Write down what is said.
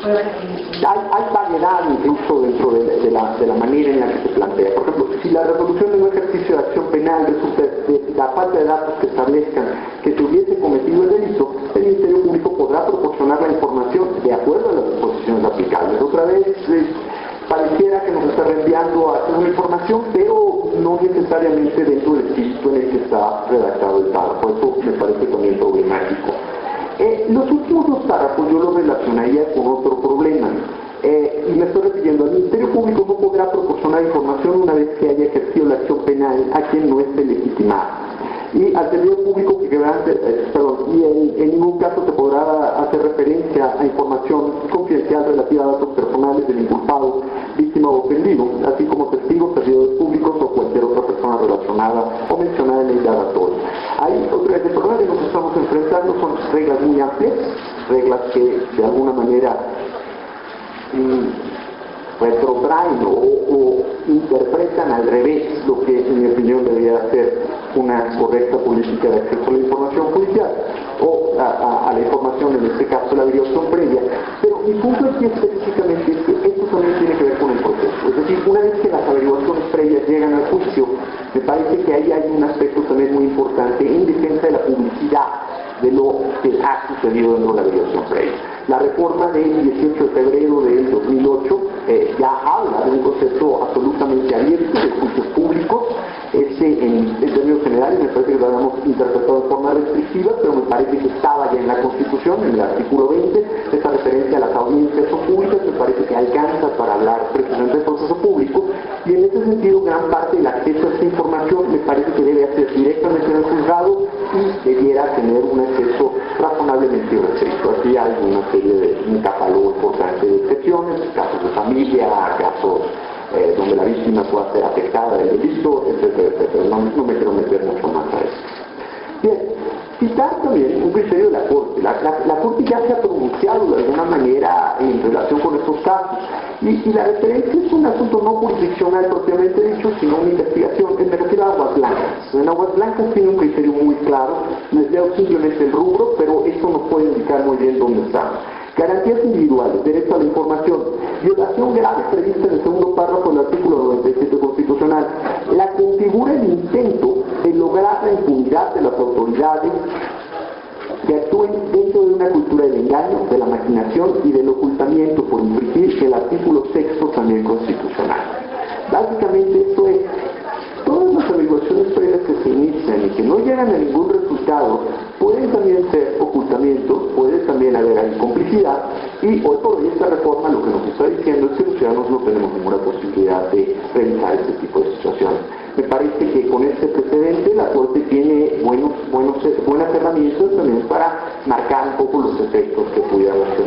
Hay variedad incluso dentro de la manera en la que se plantea. Por ejemplo, si la resolución de un ejercicio de acción penal resulta de la falta de datos que establezcan que se hubiese cometido el delito, el Ministerio Público podrá proporcionar la información de acuerdo a las disposiciones aplicables. Otra vez, pareciera que nos está reenviando a hacer una información, pero no necesariamente dentro del espíritu en el que está redactado el párrafo. Eso me parece también problemático. Los últimos dos párrafos yo los relacionaría con otro problema. Y me estoy refiriendo al Ministerio Público no podrá proporcionar información una vez que haya ejercido la acción penal a quien no esté legitimado. Y al servidor público que en ningún caso se podrá hacer referencia a información confidencial relativa a datos personales del inculpado, víctima o ofendido, así como testigos, servidores públicos o cualquier otra persona relacionada o mencionada en el indagatorio. El problema que nos estamos enfrentando son reglas muy amplias, reglas que de alguna manera retrotraen o interpretan al revés lo que en mi opinión debería ser una correcta política de acceso a la información judicial o a la información, en este caso la averiguación previa. Pero mi punto aquí específicamente es que esto también tiene que ver con el proceso. Es decir, una vez que las averiguaciones previas llegan al juicio, me parece que ahí hay un aspecto también muy importante en defensa de la publicidad de lo que ha sucedido dentro de la averiguación previa. La reforma del 18 de febrero del 2008 ya habla de un proceso absolutamente abierto de juicios públicos. En términos generales me parece que lo habíamos interpretado de forma restrictiva, pero me parece que estaba ya en la Constitución, en el artículo 20, esa referencia a las audiencias públicas, me parece que alcanza para hablar precisamente del proceso público, y en ese sentido gran parte del acceso a esta información me parece que debe hacer directamente en el juzgado y debiera tener un acceso razonablemente restricto. Aquí hay una serie de un catálogo importante de excepciones, casos de familia, casos donde la víctima pueda ser afectada del delito, etcétera, etcétera. No me quiero meter mucho más a eso. Bien, citar también un criterio de la Corte. La Corte ya se ha pronunciado de alguna manera en relación con estos casos. Y la referencia es un asunto no jurisdiccional propiamente dicho, sino una investigación. Me refiero a Aguas Blancas. En Aguas Blancas tiene un criterio muy claro. Les leo simplemente el rubro, pero eso nos puede indicar muy bien dónde estamos. Garantías individuales, derecho a la información, violación grave prevista en el segundo párrafo del artículo 97 constitucional. La configura el intento de lograr la impunidad de las autoridades que actúen dentro de una cultura del engaño, de la maquinación y del ocultamiento por infringir el artículo 6 también constitucional. Básicamente esto es, todas las averiguaciones previas que se inician y que no llegan a ningún resultado pueden también ser ocultamiento, puede también haber ahí complicidad, y hoy por hoy esta reforma lo que nos está diciendo es que los ciudadanos no tenemos ninguna posibilidad de realizar este tipo de situaciones. Me parece que con este precedente la Corte tiene buenas herramientas también para marcar un poco los efectos que pudieran ser